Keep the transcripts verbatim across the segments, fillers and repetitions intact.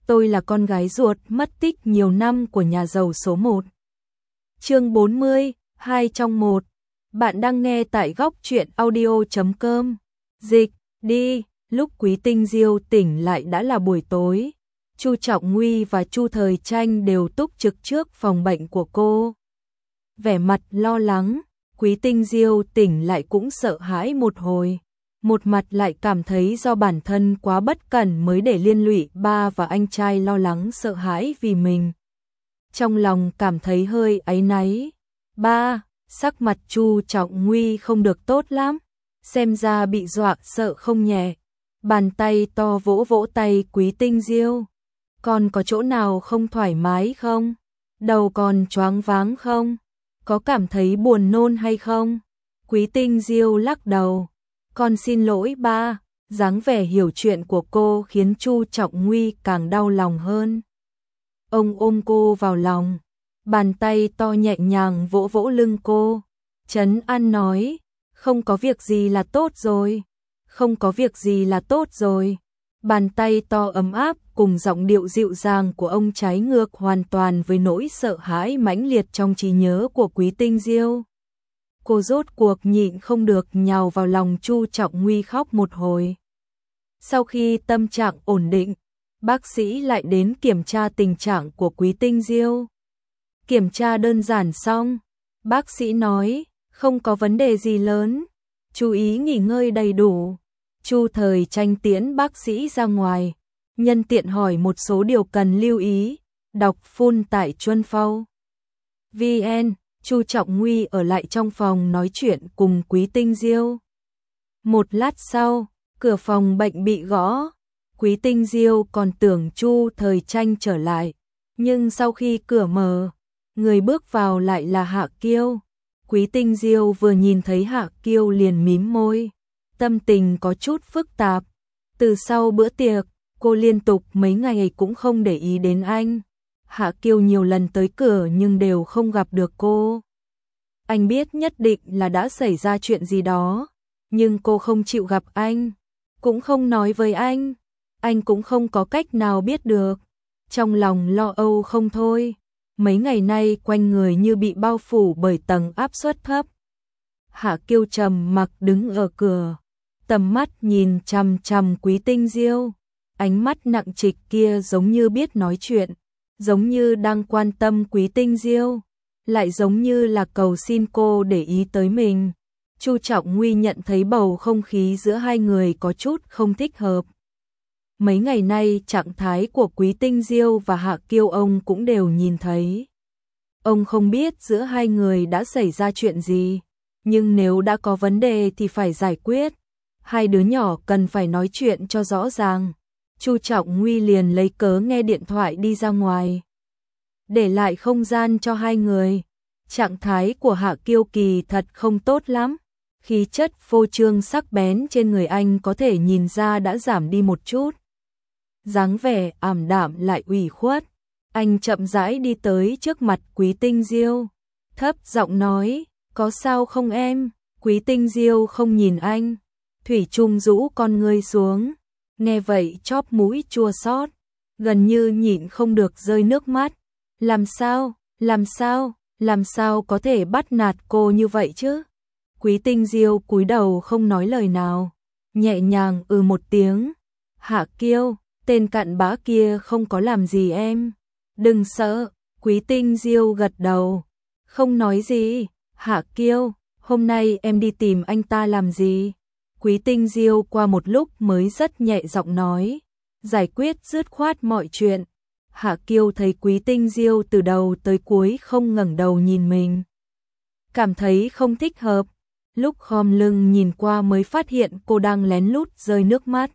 tôi là con gái ruột mất tích nhiều năm của nhà giàu số một. Chương bốn mươi, hai trong một. Bạn đang nghe tại góc truyện audio chấm com. Dịch, đi, lúc Quý Tinh Diêu tỉnh lại đã là buổi tối. Chu Trọng Nguy và Chu Thời Tranh đều túc trực trước phòng bệnh của cô. Vẻ mặt lo lắng, Quý Tinh Diêu tỉnh lại cũng sợ hãi một hồi. Một mặt lại cảm thấy do bản thân quá bất cẩn mới để liên lụy ba và anh trai lo lắng sợ hãi vì mình. Trong lòng cảm thấy hơi áy náy. Ba, sắc mặt Chu Trọng Nguy không được tốt lắm, xem ra bị dọa sợ không nhẹ. Bàn tay to vỗ vỗ tay Quý Tinh Diêu. Con có chỗ nào không thoải mái không? Đầu còn choáng váng không? Có cảm thấy buồn nôn hay không? Quý Tinh Diêu lắc đầu. Con xin lỗi ba. Dáng vẻ hiểu chuyện của cô khiến Chu Trọng Nguy càng đau lòng hơn. Ông ôm cô vào lòng, bàn tay to nhẹ nhàng vỗ vỗ lưng cô, trấn an nói, không có việc gì là tốt rồi, không có việc gì là tốt rồi. Bàn tay to ấm áp cùng giọng điệu dịu dàng của ông trái ngược hoàn toàn với nỗi sợ hãi mãnh liệt trong trí nhớ của Quý Tinh Diêu. Cô rốt cuộc nhịn không được nhào vào lòng Chu Trọng Nguy khóc một hồi. Sau khi tâm trạng ổn định, bác sĩ lại đến kiểm tra tình trạng của Quý Tinh Diêu. Kiểm tra đơn giản xong, bác sĩ nói, không có vấn đề gì lớn, chú ý nghỉ ngơi đầy đủ. Chu Thời Tranh tiễn bác sĩ ra ngoài, nhân tiện hỏi một số điều cần lưu ý, đọc full tại Chuân Phâu. vê en, Chu Trọng Nguy ở lại trong phòng nói chuyện cùng Quý Tinh Diêu. Một lát sau, cửa phòng bệnh bị gõ. Quý Tinh Diêu còn tưởng Chu Thời Tranh trở lại, nhưng sau khi cửa mở, người bước vào lại là Hạ Kiêu. Quý Tinh Diêu vừa nhìn thấy Hạ Kiêu liền mím môi, tâm tình có chút phức tạp. Từ sau bữa tiệc, cô liên tục mấy ngày cũng không để ý đến anh. Hạ Kiêu nhiều lần tới cửa nhưng đều không gặp được cô. Anh biết nhất định là đã xảy ra chuyện gì đó, nhưng cô không chịu gặp anh, cũng không nói với anh. Anh cũng không có cách nào biết được. Trong lòng lo âu không thôi. Mấy ngày nay quanh người như bị bao phủ bởi tầng áp suất thấp. Hạ Kiêu trầm mặc đứng ở cửa, tầm mắt nhìn chằm chằm Quý Tinh Diêu. Ánh mắt nặng trịch kia giống như biết nói chuyện, giống như đang quan tâm Quý Tinh Diêu, lại giống như là cầu xin cô để ý tới mình. Chu Trọng Nguy nhận thấy bầu không khí giữa hai người có chút không thích hợp. Mấy ngày nay trạng thái của Quý Tinh Diêu và Hạ Kiêu ông cũng đều nhìn thấy. Ông không biết giữa hai người đã xảy ra chuyện gì, nhưng nếu đã có vấn đề thì phải giải quyết. Hai đứa nhỏ cần phải nói chuyện cho rõ ràng. Chu Trọng Nguy liền lấy cớ nghe điện thoại đi ra ngoài, để lại không gian cho hai người. Trạng thái của Hạ Kiêu kỳ thật không tốt lắm. Khí chất phô trương sắc bén trên người anh có thể nhìn ra đã giảm đi một chút. Dáng vẻ ảm đạm lại ủy khuất. Anh chậm rãi đi tới trước mặt Quý Tinh Diêu, thấp giọng nói, có sao không em? Quý Tinh Diêu không nhìn anh, thủy chung rũ con ngươi xuống. Nghe vậy chóp mũi chua xót, gần như nhịn không được rơi nước mắt. Làm sao, làm sao, làm sao có thể bắt nạt cô như vậy chứ? Quý Tinh Diêu cúi đầu không nói lời nào, nhẹ nhàng ừ một tiếng. Hạ Kiêu, tên cặn bã kia không có làm gì em, đừng sợ. Quý Tinh Diêu gật đầu, không nói gì. Hạ Kiêu, hôm nay em đi tìm anh ta làm gì? Quý Tinh Diêu qua một lúc mới rất nhẹ giọng nói, giải quyết dứt khoát mọi chuyện. Hạ Kiêu thấy Quý Tinh Diêu từ đầu tới cuối không ngẩng đầu nhìn mình, cảm thấy không thích hợp. Lúc khom lưng nhìn qua mới phát hiện cô đang lén lút rơi nước mắt.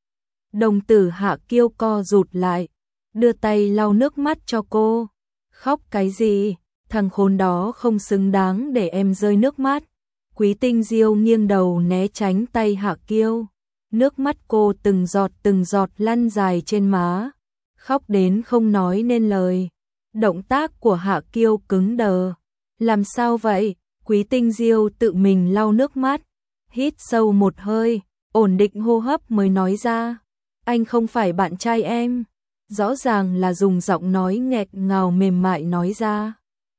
Đồng tử Hạ Kiêu co rụt lại, đưa tay lau nước mắt cho cô. Khóc cái gì, thằng khốn đó không xứng đáng để em rơi nước mắt. Quý Tinh Diêu nghiêng đầu né tránh tay Hạ Kiêu. Nước mắt cô từng giọt từng giọt lăn dài trên má, khóc đến không nói nên lời. Động tác của Hạ Kiêu cứng đờ. Làm sao vậy? Quý Tinh Diêu tự mình lau nước mắt, hít sâu một hơi, ổn định hô hấp mới nói ra, anh không phải bạn trai em. rõ ràng là dùng giọng nói nghẹt ngào mềm mại nói ra.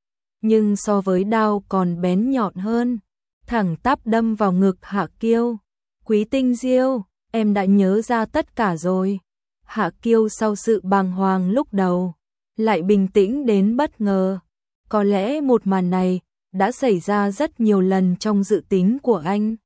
Nhưng so với đao còn bén nhọn hơn, thẳng tắp đâm vào ngực Hạ Kiêu. Quý Tinh Diêu, em đã nhớ ra tất cả rồi. Hạ Kiêu sau sự bàng hoàng lúc đầu, lại bình tĩnh đến bất ngờ. Có lẽ một màn này đã xảy ra rất nhiều lần trong dự tính của anh.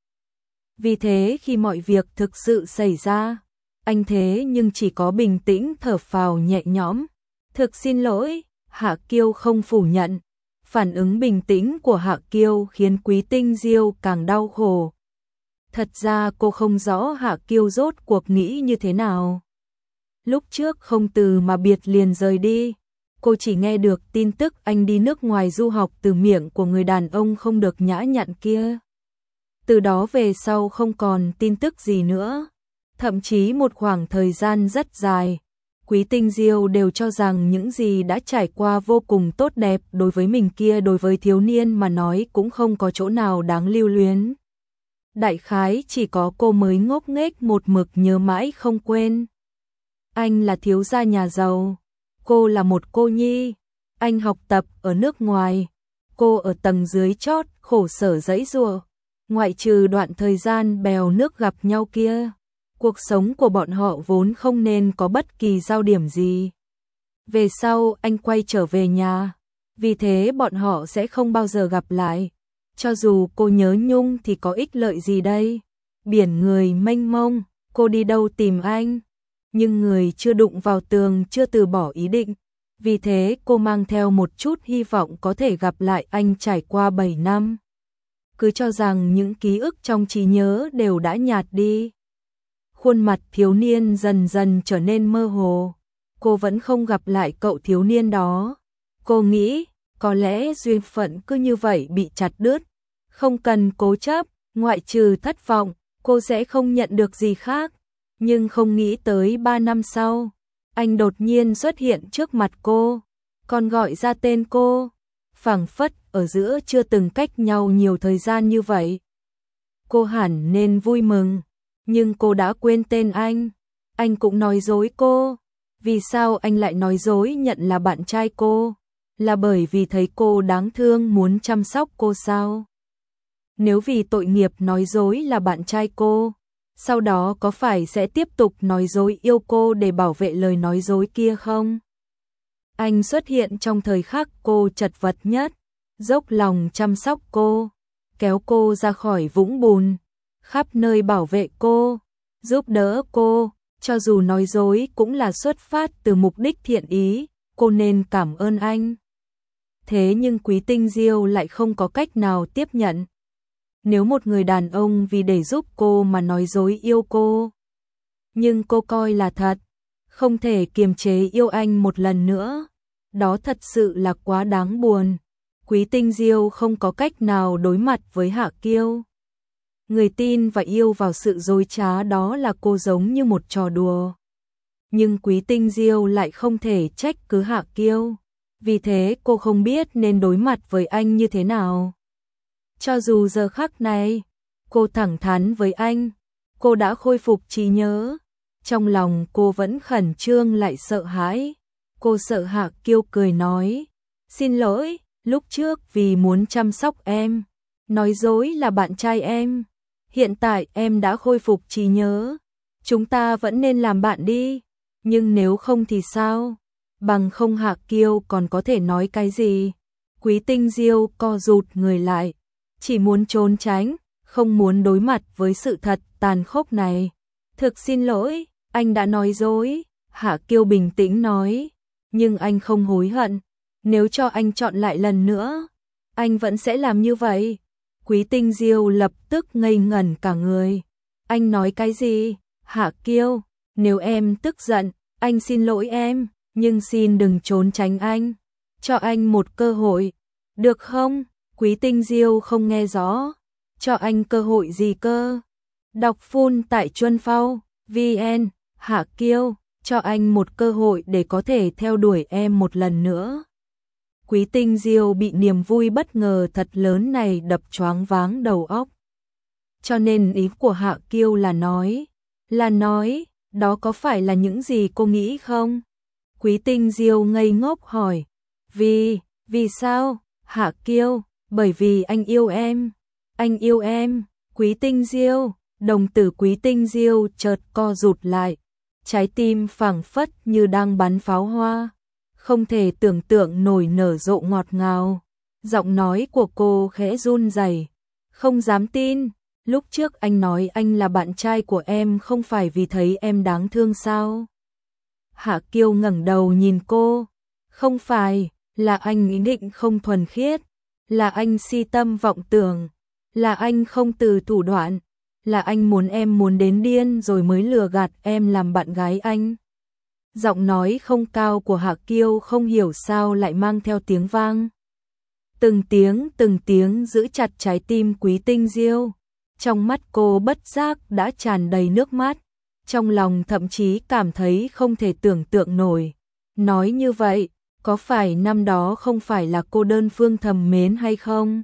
Vì thế khi mọi việc thực sự xảy ra, anh thế nhưng chỉ có bình tĩnh thở phào nhẹ nhõm. Thực xin lỗi, Hạ Kiêu không phủ nhận. Phản ứng bình tĩnh của Hạ Kiêu khiến Quý Tinh Diêu càng đau khổ. Thật ra cô không rõ Hạ Kiêu rốt cuộc nghĩ như thế nào. Lúc trước không từ mà biệt liền rời đi, cô chỉ nghe được tin tức anh đi nước ngoài du học từ miệng của người đàn ông không được nhã nhặn kia. Từ đó về sau không còn tin tức gì nữa. Thậm chí một khoảng thời gian rất dài, Quý Tinh Diêu đều cho rằng những gì đã trải qua vô cùng tốt đẹp đối với mình kia đối với thiếu niên mà nói cũng không có chỗ nào đáng lưu luyến. Đại khái chỉ có cô mới ngốc nghếch một mực nhớ mãi không quên. Anh là thiếu gia nhà giàu, cô là một cô nhi. Anh học tập ở nước ngoài, cô ở tầng dưới chót khổ sở giãy giụa. Ngoại trừ đoạn thời gian bèo nước gặp nhau kia, cuộc sống của bọn họ vốn không nên có bất kỳ giao điểm gì. Về sau anh quay trở về nhà, vì thế bọn họ sẽ không bao giờ gặp lại. Cho dù cô nhớ nhung thì có ích lợi gì đây? Biển người mênh mông, cô đi đâu tìm anh? Nhưng người chưa đụng vào tường chưa từ bỏ ý định. Vì thế cô mang theo một chút hy vọng có thể gặp lại anh trải qua bảy năm. Cứ cho rằng những ký ức trong trí nhớ đều đã nhạt đi. Khuôn mặt thiếu niên dần dần trở nên mơ hồ. Cô vẫn không gặp lại cậu thiếu niên đó. Cô nghĩ, có lẽ duyên phận cứ như vậy bị chặt đứt. Không cần cố chấp, ngoại trừ thất vọng, cô sẽ không nhận được gì khác. Nhưng không nghĩ tới ba năm sau, anh đột nhiên xuất hiện trước mặt cô, còn gọi ra tên cô. Phảng phất ở giữa chưa từng cách nhau nhiều thời gian như vậy. Cô hẳn nên vui mừng, nhưng cô đã quên tên anh. Anh cũng nói dối cô. Vì sao anh lại nói dối nhận là bạn trai cô? Là bởi vì thấy cô đáng thương muốn chăm sóc cô sao? Nếu vì tội nghiệp nói dối là bạn trai cô, sau đó có phải sẽ tiếp tục nói dối yêu cô để bảo vệ lời nói dối kia không? Anh xuất hiện trong thời khắc cô chật vật nhất, dốc lòng chăm sóc cô, kéo cô ra khỏi vũng bùn, khắp nơi bảo vệ cô, giúp đỡ cô, cho dù nói dối cũng là xuất phát từ mục đích thiện ý, cô nên cảm ơn anh. Thế nhưng Quý Tinh Diêu lại không có cách nào tiếp nhận. Nếu một người đàn ông vì để giúp cô mà nói dối yêu cô, nhưng cô coi là thật, không thể kiềm chế yêu anh một lần nữa, đó thật sự là quá đáng buồn. Quý Tinh Diêu không có cách nào đối mặt với Hạ Kiêu. Người tin và yêu vào sự dối trá đó là cô giống như một trò đùa. Nhưng Quý Tinh Diêu lại không thể trách cứ Hạ Kiêu, vì thế cô không biết nên đối mặt với anh như thế nào. Cho dù giờ khắc này, cô thẳng thắn với anh, cô đã khôi phục trí nhớ, trong lòng cô vẫn khẩn trương lại sợ hãi. Cô sợ Hạ Kiêu cười nói, xin lỗi, lúc trước vì muốn chăm sóc em, nói dối là bạn trai em. Hiện tại em đã khôi phục trí nhớ, chúng ta vẫn nên làm bạn đi. Nhưng nếu không thì sao? Bằng không Hạ Kiêu còn có thể nói cái gì? Quý Tinh Diêu co rụt người lại, chỉ muốn trốn tránh, không muốn đối mặt với sự thật tàn khốc này. Thực xin lỗi, anh đã nói dối. Hạ Kiêu bình tĩnh nói, nhưng anh không hối hận. Nếu cho anh chọn lại lần nữa, anh vẫn sẽ làm như vậy. Quý Tinh Diêu lập tức ngây ngẩn cả người. Anh nói cái gì? Hạ Kiêu, nếu em tức giận, anh xin lỗi em, nhưng xin đừng trốn tránh anh. Cho anh một cơ hội, được không? Quý Tinh Diêu không nghe rõ. Cho anh cơ hội gì cơ? Đọc full tại Chuân Phao, vê en. Hạ Kiêu, cho anh một cơ hội để có thể theo đuổi em một lần nữa. Quý Tinh Diêu bị niềm vui bất ngờ thật lớn này đập choáng váng đầu óc. Cho nên ý của Hạ Kiêu là nói, là nói, đó có phải là những gì cô nghĩ không? Quý Tinh Diêu ngây ngốc hỏi. Vì, vì sao? Hạ Kiêu, bởi vì anh yêu em. Anh yêu em. Quý Tinh Diêu, đồng tử Quý Tinh Diêu chợt co rụt lại. Trái tim phảng phất như đang bắn pháo hoa. Không thể tưởng tượng nổi nở rộ ngọt ngào. Giọng nói của cô khẽ run rẩy. Không dám tin, lúc trước anh nói anh là bạn trai của em không phải vì thấy em đáng thương sao? Hạ Kiêu ngẩng đầu nhìn cô. Không phải, là anh ý định không thuần khiết, là anh si tâm vọng tưởng, là anh không từ thủ đoạn, là anh muốn em muốn đến điên rồi mới lừa gạt em làm bạn gái anh. Giọng nói không cao của Hạ Kiêu không hiểu sao lại mang theo tiếng vang. Từng tiếng từng tiếng giữ chặt trái tim Quý Tinh Diêu. Trong mắt cô bất giác đã tràn đầy nước mắt. Trong lòng thậm chí cảm thấy không thể tưởng tượng nổi. Nói như vậy, có phải năm đó không phải là cô đơn phương thầm mến hay không?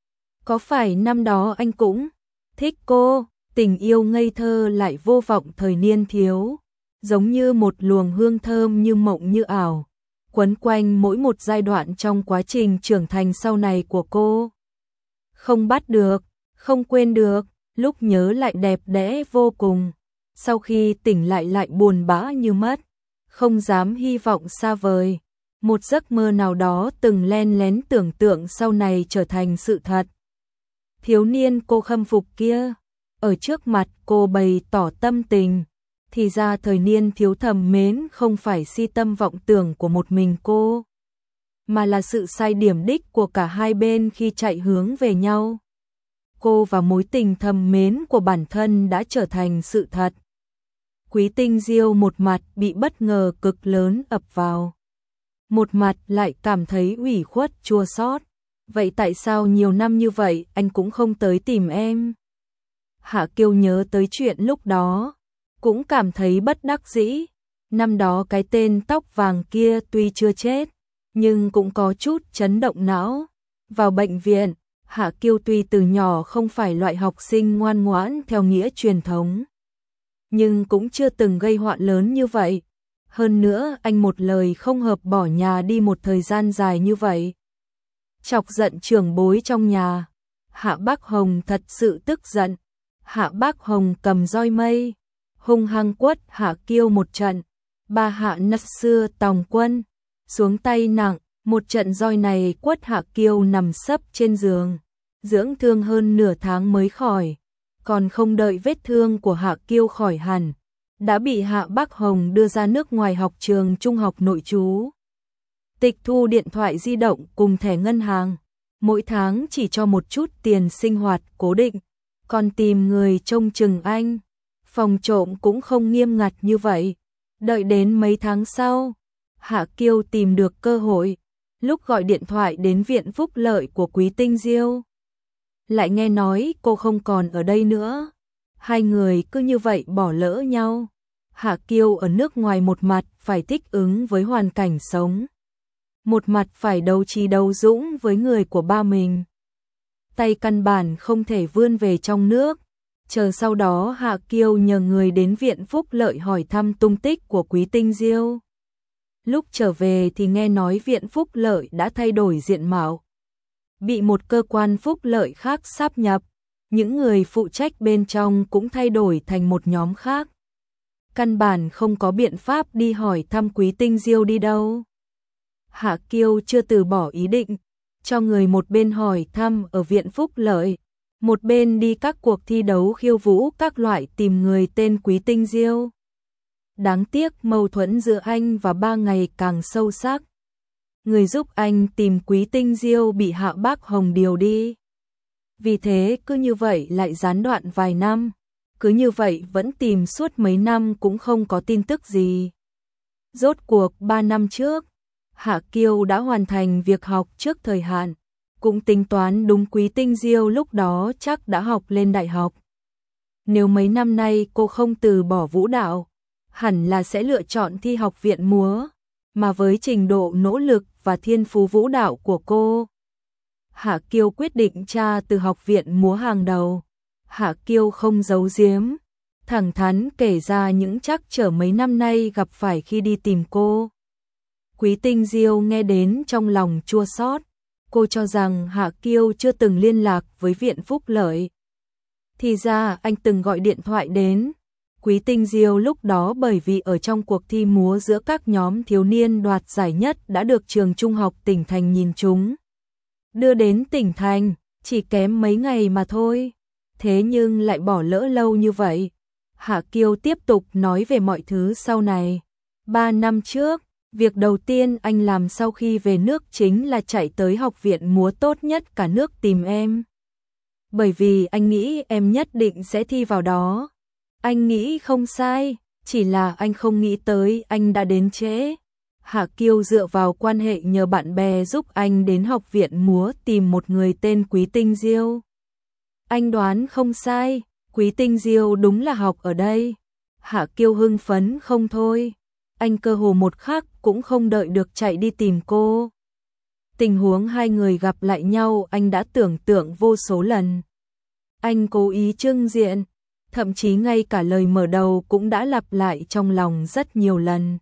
Có phải năm đó anh cũng thích cô? Tình yêu ngây thơ lại vô vọng thời niên thiếu, giống như một luồng hương thơm như mộng như ảo, quấn quanh mỗi một giai đoạn trong quá trình trưởng thành sau này của cô. Không bắt được, không quên được, lúc nhớ lại đẹp đẽ vô cùng, sau khi tỉnh lại lại buồn bã như mất, không dám hy vọng xa vời. Một giấc mơ nào đó từng len lén tưởng tượng sau này trở thành sự thật. Thiếu niên cô khâm phục kia, ở trước mặt cô bày tỏ tâm tình, thì ra thời niên thiếu thầm mến không phải si tâm vọng tưởng của một mình cô, mà là sự sai điểm đích của cả hai bên khi chạy hướng về nhau. Cô và mối tình thầm mến của bản thân đã trở thành sự thật. Quý Tinh Diêu một mặt bị bất ngờ cực lớn ập vào, một mặt lại cảm thấy ủy khuất chua xót. Vậy tại sao nhiều năm như vậy anh cũng không tới tìm em? Hạ Kiêu nhớ tới chuyện lúc đó, cũng cảm thấy bất đắc dĩ. Năm đó cái tên tóc vàng kia tuy chưa chết, nhưng cũng có chút chấn động não. Vào bệnh viện, Hạ Kiêu tuy từ nhỏ không phải loại học sinh ngoan ngoãn theo nghĩa truyền thống, nhưng cũng chưa từng gây họa lớn như vậy. Hơn nữa anh một lời không hợp bỏ nhà đi một thời gian dài như vậy, chọc giận trưởng bối trong nhà. Hạ Bác Hồng thật sự tức giận. Hạ Bác Hồng cầm roi mây, hung hăng quất Hạ Kiêu một trận. Ba Hạ nất xưa tòng quân, xuống tay nặng, một trận roi này quất Hạ Kiêu nằm sấp trên giường, dưỡng thương hơn nửa tháng mới khỏi. Còn không đợi vết thương của Hạ Kiêu khỏi hẳn, đã bị Hạ Bác Hồng đưa ra nước ngoài học trường trung học nội trú, tịch thu điện thoại di động cùng thẻ ngân hàng, mỗi tháng chỉ cho một chút tiền sinh hoạt cố định, còn tìm người trông chừng anh. Phòng trộm cũng không nghiêm ngặt như vậy. Đợi đến mấy tháng sau, Hạ Kiêu tìm được cơ hội, lúc gọi điện thoại đến viện phúc lợi của Quý Tinh Diêu, lại nghe nói cô không còn ở đây nữa. Hai người cứ như vậy bỏ lỡ nhau. Hạ Kiêu ở nước ngoài một mặt phải thích ứng với hoàn cảnh sống, một mặt phải đấu trí đấu dũng với người của ba mình. Tay căn bản không thể vươn về trong nước. Chờ sau đó Hạ Kiêu nhờ người đến viện phúc lợi hỏi thăm tung tích của Quý Tinh Diêu. Lúc trở về thì nghe nói viện phúc lợi đã thay đổi diện mạo, bị một cơ quan phúc lợi khác sáp nhập, những người phụ trách bên trong cũng thay đổi thành một nhóm khác. Căn bản không có biện pháp đi hỏi thăm Quý Tinh Diêu đi đâu. Hạ Kiêu chưa từ bỏ ý định, cho người một bên hỏi thăm ở viện phúc lợi, một bên đi các cuộc thi đấu khiêu vũ các loại tìm người tên Quý Tinh Diêu. Đáng tiếc mâu thuẫn giữa anh và ba ngày càng sâu sắc. Người giúp anh tìm Quý Tinh Diêu bị Hạ Bác Hồng điều đi. Vì thế cứ như vậy lại gián đoạn vài năm. Cứ như vậy vẫn tìm suốt mấy năm cũng không có tin tức gì. Rốt cuộc ba năm trước, Hạ Kiêu đã hoàn thành việc học trước thời hạn, cũng tính toán đúng Quý Tinh Diêu lúc đó chắc đã học lên đại học. Nếu mấy năm nay cô không từ bỏ vũ đạo, hẳn là sẽ lựa chọn thi học viện múa, mà với trình độ nỗ lực và thiên phú vũ đạo của cô, Hạ Kiêu quyết định tra từ học viện múa hàng đầu. Hạ Kiêu không giấu giếm, thẳng thắn kể ra những trắc trở mấy năm nay gặp phải khi đi tìm cô. Quý Tinh Diêu nghe đến trong lòng chua xót. Cô cho rằng Hạ Kiêu chưa từng liên lạc với Viện Phúc Lợi. Thì ra anh từng gọi điện thoại đến. Quý Tinh Diêu lúc đó bởi vì ở trong cuộc thi múa giữa các nhóm thiếu niên đoạt giải nhất đã được trường trung học tỉnh thành nhìn trúng. Đưa đến tỉnh thành, chỉ kém mấy ngày mà thôi. Thế nhưng lại bỏ lỡ lâu như vậy. Hạ Kiêu tiếp tục nói về mọi thứ sau này. Ba năm trước, việc đầu tiên anh làm sau khi về nước chính là chạy tới học viện múa tốt nhất cả nước tìm em. Bởi vì anh nghĩ em nhất định sẽ thi vào đó. Anh nghĩ không sai, chỉ là anh không nghĩ tới anh đã đến trễ. Hạ Kiêu dựa vào quan hệ nhờ bạn bè giúp anh đến học viện múa tìm một người tên Quý Tinh Diêu. Anh đoán không sai, Quý Tinh Diêu đúng là học ở đây. Hạ Kiêu hưng phấn không thôi. Anh cơ hồ một khắc cũng không đợi được chạy đi tìm cô. Tình huống hai người gặp lại nhau anh đã tưởng tượng vô số lần. Anh cố ý trưng diện, thậm chí ngay cả lời mở đầu cũng đã lặp lại trong lòng rất nhiều lần.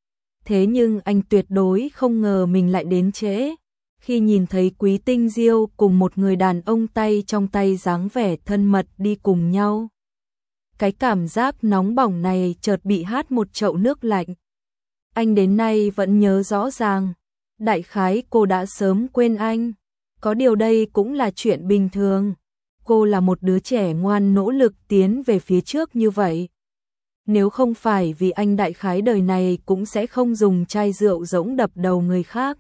Thế nhưng anh tuyệt đối không ngờ mình lại đến trễ. Khi nhìn thấy Quý Tinh Diêu cùng một người đàn ông tay trong tay dáng vẻ thân mật đi cùng nhau. Cái cảm giác nóng bỏng này chợt bị hát một chậu nước lạnh. Anh đến nay vẫn nhớ rõ ràng. Đại khái cô đã sớm quên anh. Có điều đây cũng là chuyện bình thường. Cô là một đứa trẻ ngoan nỗ lực tiến về phía trước như vậy. Nếu không phải vì anh đại khái đời này cũng sẽ không dùng chai rượu rỗng đập đầu người khác.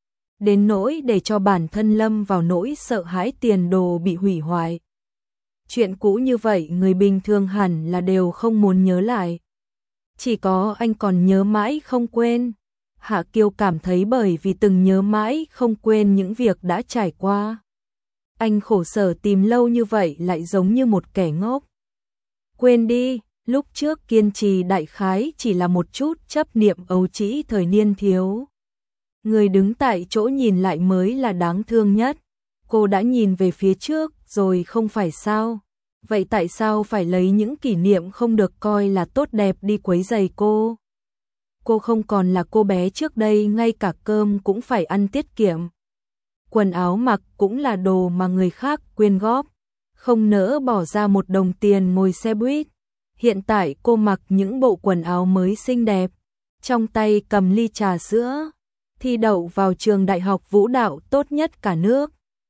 Đến nỗi để cho bản thân lâm vào nỗi sợ hãi tiền đồ bị hủy hoại. Chuyện cũ như vậy người bình thường hẳn là đều không muốn nhớ lại. Chỉ có anh còn nhớ mãi không quên. Hạ Kiêu cảm thấy bởi vì từng nhớ mãi không quên những việc đã trải qua. Anh khổ sở tìm lâu như vậy lại giống như một kẻ ngốc. Quên đi, lúc trước kiên trì đại khái chỉ là một chút chấp niệm ấu trĩ thời niên thiếu. Người đứng tại chỗ nhìn lại mới là đáng thương nhất. Cô đã nhìn về phía trước rồi không phải sao? Vậy tại sao phải lấy những kỷ niệm không được coi là tốt đẹp đi quấy rầy cô? Cô không còn là cô bé trước đây, ngay cả cơm cũng phải ăn tiết kiệm. Quần áo mặc cũng là đồ mà người khác quyên góp, không nỡ bỏ ra một đồng tiền ngồi xe buýt. Hiện tại cô mặc những bộ quần áo mới xinh đẹp, trong tay cầm ly trà sữa, thi đậu vào trường đại học vũ đạo tốt nhất cả nước.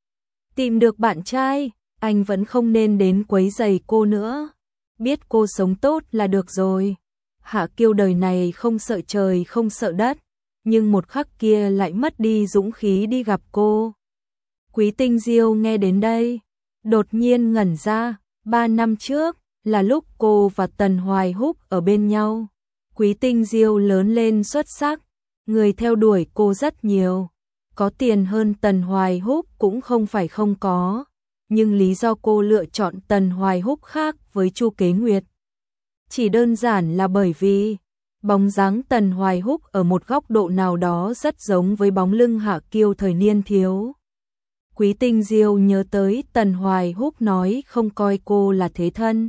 Tìm được bạn trai, anh vẫn không nên đến quấy rầy cô nữa. Biết cô sống tốt là được rồi. Hạ Kiêu đời này không sợ trời không sợ đất, nhưng một khắc kia lại mất đi dũng khí đi gặp cô. Quý Tinh Diêu nghe đến đây, đột nhiên ngẩn ra. Ba năm trước là lúc cô và Tần Hoài Húc ở bên nhau. Quý Tinh Diêu lớn lên xuất sắc, người theo đuổi cô rất nhiều. Có tiền hơn Tần Hoài Húc cũng không phải không có, nhưng lý do cô lựa chọn Tần Hoài Húc khác với Chu Kế Nguyệt. Chỉ đơn giản là bởi vì bóng dáng Tần Hoài Húc ở một góc độ nào đó rất giống với bóng lưng Hạ Kiêu thời niên thiếu. Quý Tinh Diêu nhớ tới Tần Hoài Húc nói không coi cô là thế thân.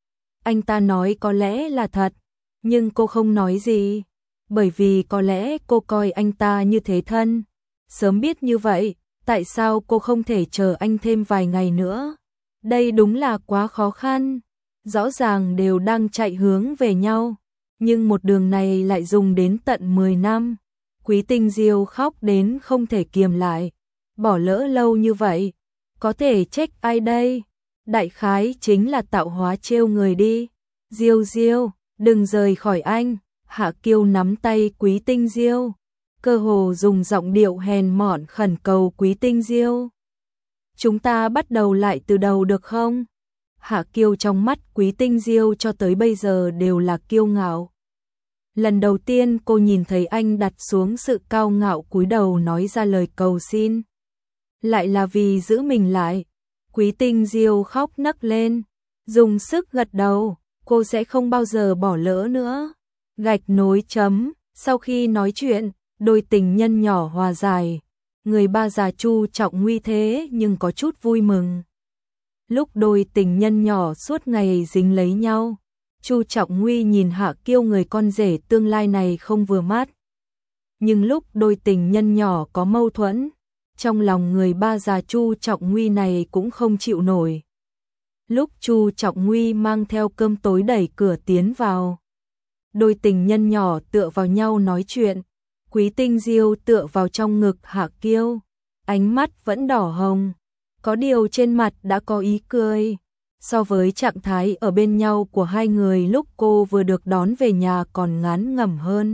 Anh ta nói có lẽ là thật, nhưng cô không nói gì, bởi vì có lẽ cô coi anh ta như thế thân. Sớm biết như vậy, tại sao cô không thể chờ anh thêm vài ngày nữa? Đây đúng là quá khó khăn. Rõ ràng đều đang chạy hướng về nhau, nhưng một đường này lại dùng đến tận mười năm. Quý Tinh Diêu khóc đến không thể kiềm lại. Bỏ lỡ lâu như vậy, có thể trách ai đây? Đại khái chính là tạo hóa trêu người đi. Diêu Diêu, đừng rời khỏi anh. Hạ Kiêu nắm tay Quý Tinh Diêu, cơ hồ dùng giọng điệu hèn mọn khẩn cầu Quý Tinh Diêu. Chúng ta bắt đầu lại từ đầu được không? Hạ Kiêu trong mắt Quý Tinh Diêu cho tới bây giờ đều là kiêu ngạo. Lần đầu tiên cô nhìn thấy anh đặt xuống sự cao ngạo cúi đầu nói ra lời cầu xin. Lại là vì giữ mình lại. Quý Tinh Diêu khóc nấc lên, dùng sức gật đầu, cô sẽ không bao giờ bỏ lỡ nữa. Gạch nối chấm, sau khi nói chuyện, đôi tình nhân nhỏ hòa giải. Người ba già Chu Trọng Nguy thế nhưng có chút vui mừng. Lúc đôi tình nhân nhỏ suốt ngày dính lấy nhau, Chu Trọng Nguy nhìn Hạ Kiêu người con rể tương lai này không vừa mắt. Nhưng lúc đôi tình nhân nhỏ có mâu thuẫn, trong lòng người ba già Chu Trọng Nguy này cũng không chịu nổi. Lúc Chu Trọng Nguy mang theo cơm tối đẩy cửa tiến vào, đôi tình nhân nhỏ tựa vào nhau nói chuyện. Quý Tinh Diêu tựa vào trong ngực Hạ Kiêu, ánh mắt vẫn đỏ hồng, có điều trên mặt đã có ý cười. So với trạng thái ở bên nhau của hai người lúc cô vừa được đón về nhà còn ngán ngẩm hơn.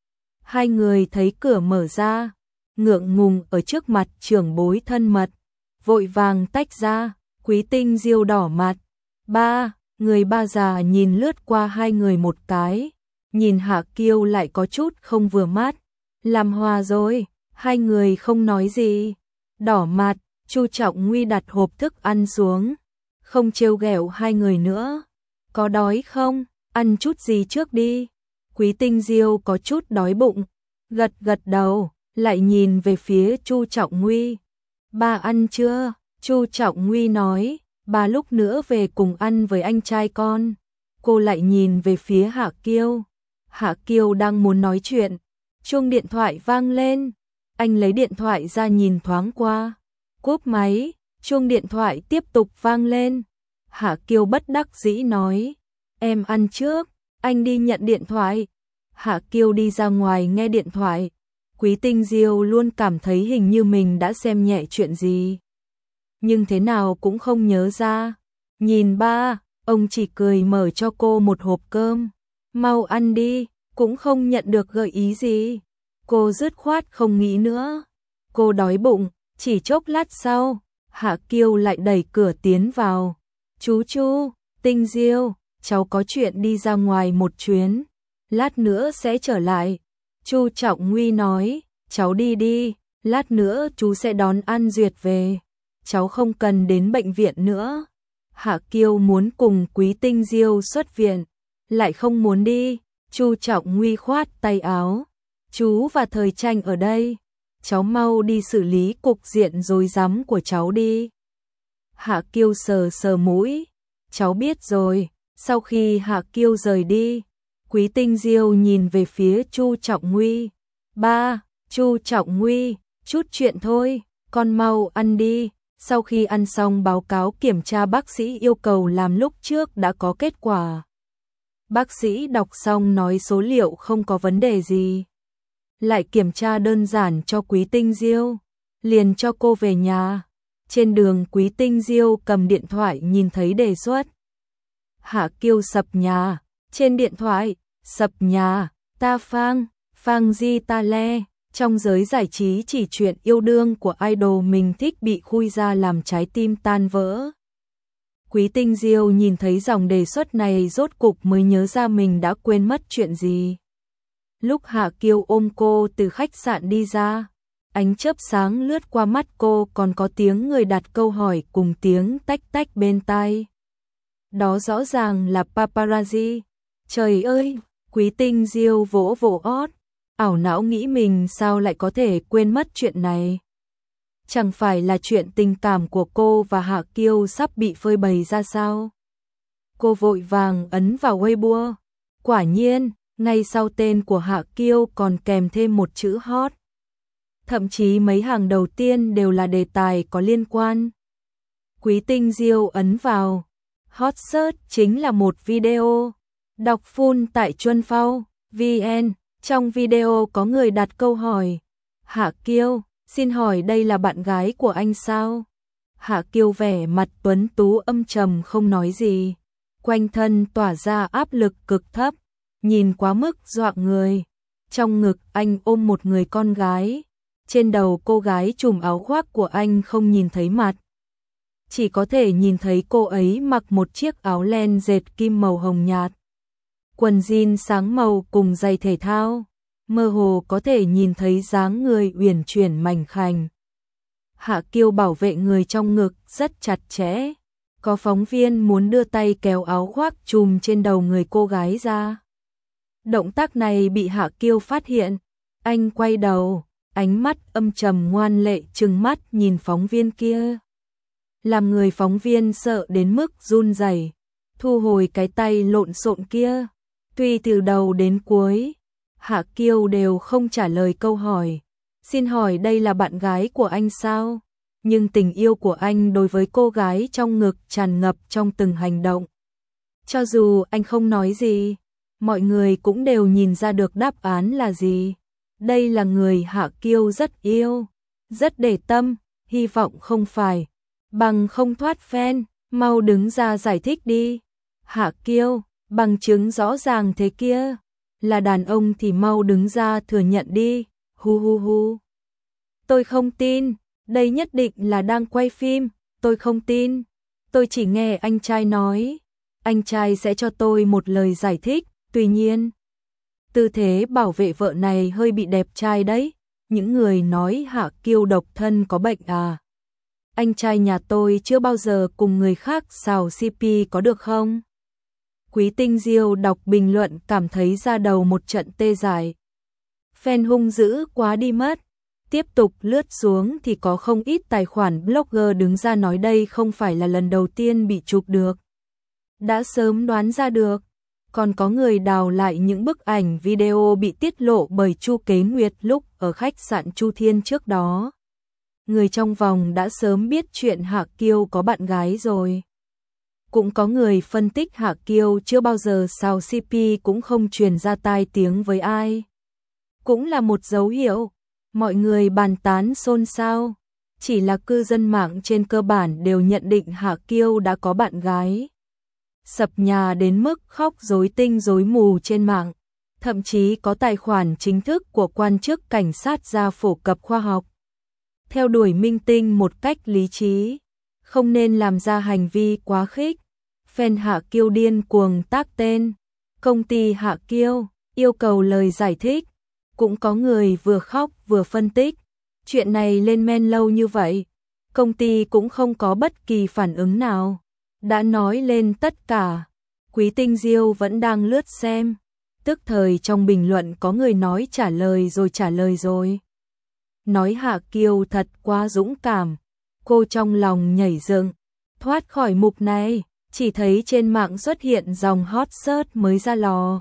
Hai người thấy cửa mở ra, ngượng ngùng ở trước mặt trưởng bối thân mật, vội vàng tách ra. Quý Tinh Diêu đỏ mặt. Ba, người ba già nhìn lướt qua hai người một cái, nhìn Hạ Kiêu lại có chút không vừa mắt. Làm hòa rồi, hai người không nói gì. Đỏ mặt, Chu Trọng Nguy đặt hộp thức ăn xuống, không trêu ghẹo hai người nữa. Có đói không? Ăn chút gì trước đi. Quý Tinh Diêu có chút đói bụng, gật gật đầu, lại nhìn về phía Chu Trọng Nguy. Ba ăn chưa? Chu Trọng Nguy nói, ba lúc nữa về cùng ăn với anh trai con. Cô lại nhìn về phía Hạ Kiêu. Hạ Kiêu đang muốn nói chuyện, chuông điện thoại vang lên. Anh lấy điện thoại ra nhìn thoáng qua, cúp máy, chuông điện thoại tiếp tục vang lên. Hạ Kiêu bất đắc dĩ nói, em ăn trước, anh đi nhận điện thoại. Hạ Kiêu đi ra ngoài nghe điện thoại. Quý Tinh Diêu luôn cảm thấy hình như mình đã xem nhẹ chuyện gì, nhưng thế nào cũng không nhớ ra. Nhìn ba, ông chỉ cười mở cho cô một hộp cơm. Mau ăn đi, cũng không nhận được gợi ý gì. Cô dứt khoát không nghĩ nữa. Cô đói bụng, chỉ chốc lát sau, Hạ Kiêu lại đẩy cửa tiến vào. Chú Chu, Tinh Diêu, cháu có chuyện đi ra ngoài một chuyến, lát nữa sẽ trở lại. Chu Trọng Nguy nói, cháu đi đi, lát nữa chú sẽ đón An Duyệt về. Cháu không cần đến bệnh viện nữa. Hạ Kiêu muốn cùng Quý Tinh Diêu xuất viện, lại không muốn đi. Chu Trọng Nguy khoát tay áo, chú và Thời Tranh ở đây, cháu mau đi xử lý cục diện rối rắm của cháu đi. Hạ Kiêu sờ sờ mũi, cháu biết rồi. Sau khi Hạ Kiêu rời đi, Quý Tinh Diêu nhìn về phía Chu Trọng Nguy. Ba, Chu Trọng Nguy, chút chuyện thôi, con mau ăn đi. Sau khi ăn xong báo cáo kiểm tra bác sĩ yêu cầu làm lúc trước đã có kết quả. Bác sĩ đọc xong nói số liệu không có vấn đề gì. Lại kiểm tra đơn giản cho Quý Tinh Diêu, liền cho cô về nhà. Trên đường Quý Tinh Diêu cầm điện thoại nhìn thấy đề xuất. Hạ Kiêu sập nhà, trên điện thoại, sập nhà, ta phang, phang di ta le. Trong giới giải trí chỉ chuyện yêu đương của idol mình thích bị khui ra làm trái tim tan vỡ. Quý Tinh Diêu nhìn thấy dòng đề xuất này rốt cục mới nhớ ra mình đã quên mất chuyện gì. Lúc Hạ Kiêu ôm cô từ khách sạn đi ra, ánh chớp sáng lướt qua mắt cô, còn có tiếng người đặt câu hỏi cùng tiếng tách tách bên tai. Đó rõ ràng là paparazzi. Trời ơi, Quý Tinh Diêu vỗ vỗ ót, ảo não nghĩ mình sao lại có thể quên mất chuyện này. Chẳng phải là chuyện tình cảm của cô và Hạ Kiêu sắp bị phơi bày ra sao? Cô vội vàng ấn vào Weibo. Quả nhiên, ngay sau tên của Hạ Kiêu còn kèm thêm một chữ hot. Thậm chí mấy hàng đầu tiên đều là đề tài có liên quan. Quý Tinh Diêu ấn vào. Hot search chính là một video. Đọc full tại Chuân Phao, vê en. Trong video có người đặt câu hỏi. Hạ Kiêu, xin hỏi đây là bạn gái của anh sao? Hạ Kiêu vẻ mặt tuấn tú âm trầm không nói gì. Quanh thân tỏa ra áp lực cực thấp, nhìn quá mức dọa người. Trong ngực anh ôm một người con gái. Trên đầu cô gái trùm áo khoác của anh không nhìn thấy mặt. Chỉ có thể nhìn thấy cô ấy mặc một chiếc áo len dệt kim màu hồng nhạt, quần jean sáng màu cùng giày thể thao, mơ hồ có thể nhìn thấy dáng người uyển chuyển mảnh khảnh. Hạ Kiêu bảo vệ người trong ngực rất chặt chẽ. Có phóng viên muốn đưa tay kéo áo khoác trùm trên đầu người cô gái ra. Động tác này bị Hạ Kiêu phát hiện. Anh quay đầu, ánh mắt âm trầm ngoan lệ trừng mắt nhìn phóng viên kia. Làm người phóng viên sợ đến mức run rẩy, thu hồi cái tay lộn xộn kia. Tuy từ đầu đến cuối, Hạ Kiêu đều không trả lời câu hỏi. Xin hỏi đây là bạn gái của anh sao? Nhưng tình yêu của anh đối với cô gái trong ngực tràn ngập trong từng hành động. Cho dù anh không nói gì, mọi người cũng đều nhìn ra được đáp án là gì. Đây là người Hạ Kiêu rất yêu, rất để tâm, hy vọng không phải bằng không thoát fan, mau đứng ra giải thích đi. Hạ Kiêu, bằng chứng rõ ràng thế kia, là đàn ông thì mau đứng ra thừa nhận đi. Hu hu hu. Tôi không tin, đây nhất định là đang quay phim, tôi không tin. Tôi chỉ nghe anh trai nói, anh trai sẽ cho tôi một lời giải thích, tuy nhiên tư thế bảo vệ vợ này hơi bị đẹp trai đấy. Những người nói Hạ Kiêu độc thân có bệnh à? Anh trai nhà tôi chưa bao giờ cùng người khác xào xê pê có được không? Quý Tinh Diêu đọc bình luận cảm thấy da đầu một trận tê dại. Fan hung dữ quá đi mất. Tiếp tục lướt xuống thì có không ít tài khoản blogger đứng ra nói đây không phải là lần đầu tiên bị chụp được. Đã sớm đoán ra được. Còn có người đào lại những bức ảnh video bị tiết lộ bởi Chu Kế Nguyệt lúc ở khách sạn Chu Thiên trước đó. Người trong vòng đã sớm biết chuyện Hạ Kiêu có bạn gái rồi. Cũng có người phân tích Hạ Kiêu chưa bao giờ xào xê pê cũng không truyền ra tai tiếng với ai. Cũng là một dấu hiệu. Mọi người bàn tán xôn xao. Chỉ là cư dân mạng trên cơ bản đều nhận định Hạ Kiêu đã có bạn gái. Sập nhà đến mức khóc rối tinh rối mù trên mạng. Thậm chí có tài khoản chính thức của quan chức cảnh sát ra phổ cập khoa học. Theo đuổi minh tinh một cách lý trí. Không nên làm ra hành vi quá khích. Fan Hạ Kiêu điên cuồng tác tên. Công ty Hạ Kiêu yêu cầu lời giải thích. Cũng có người vừa khóc vừa phân tích. Chuyện này lên men lâu như vậy. Công ty cũng không có bất kỳ phản ứng nào. Đã nói lên tất cả. Quý Tinh Diêu vẫn đang lướt xem. Tức thời trong bình luận có người nói trả lời rồi trả lời rồi. Nói Hạ Kiêu thật quá dũng cảm. Cô trong lòng nhảy dựng. Thoát khỏi mục này, chỉ thấy trên mạng xuất hiện dòng hot search mới ra lò.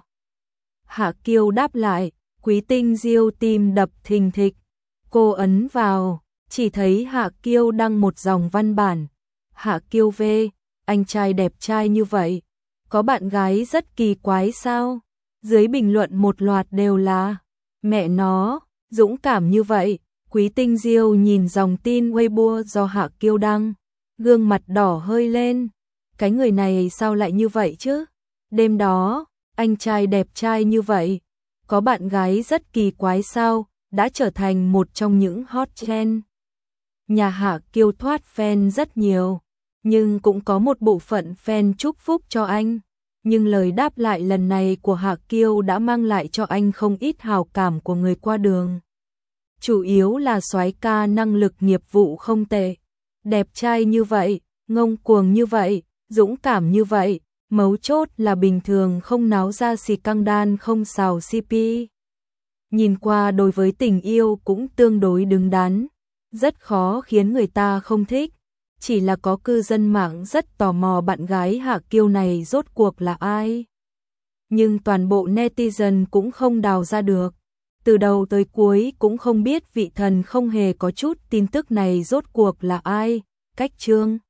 Hạ Kiêu đáp lại, Quý Tinh Diêu tim đập thình thịch. Cô ấn vào, chỉ thấy Hạ Kiêu đăng một dòng văn bản. Hạ Kiêu về, anh trai đẹp trai như vậy, có bạn gái rất kỳ quái sao? Dưới bình luận một loạt đều là, mẹ nó, dũng cảm như vậy. Quý Tinh Diêu nhìn dòng tin Weibo do Hạ Kiêu đăng, gương mặt đỏ hơi lên. Cái người này sao lại như vậy chứ? Đêm đó, anh trai đẹp trai như vậy, có bạn gái rất kỳ quái sao? Đã trở thành một trong những hot trend. Nhà Hạ Kiêu thoát fan rất nhiều, nhưng cũng có một bộ phận fan chúc phúc cho anh. Nhưng lời đáp lại lần này của Hạ Kiêu đã mang lại cho anh không ít hào cảm của người qua đường. Chủ yếu là soái ca năng lực nghiệp vụ không tệ, đẹp trai như vậy, ngông cuồng như vậy, dũng cảm như vậy, mấu chốt là bình thường không náo ra xì căng đan không xào xê pê. Nhìn qua đối với tình yêu cũng tương đối đứng đắn, rất khó khiến người ta không thích. Chỉ là có cư dân mạng rất tò mò bạn gái Hạ Kiêu này rốt cuộc là ai. Nhưng toàn bộ netizen cũng không đào ra được. Từ đầu tới cuối cũng không biết vị thần không hề có chút tin tức này rốt cuộc là ai. Cách chương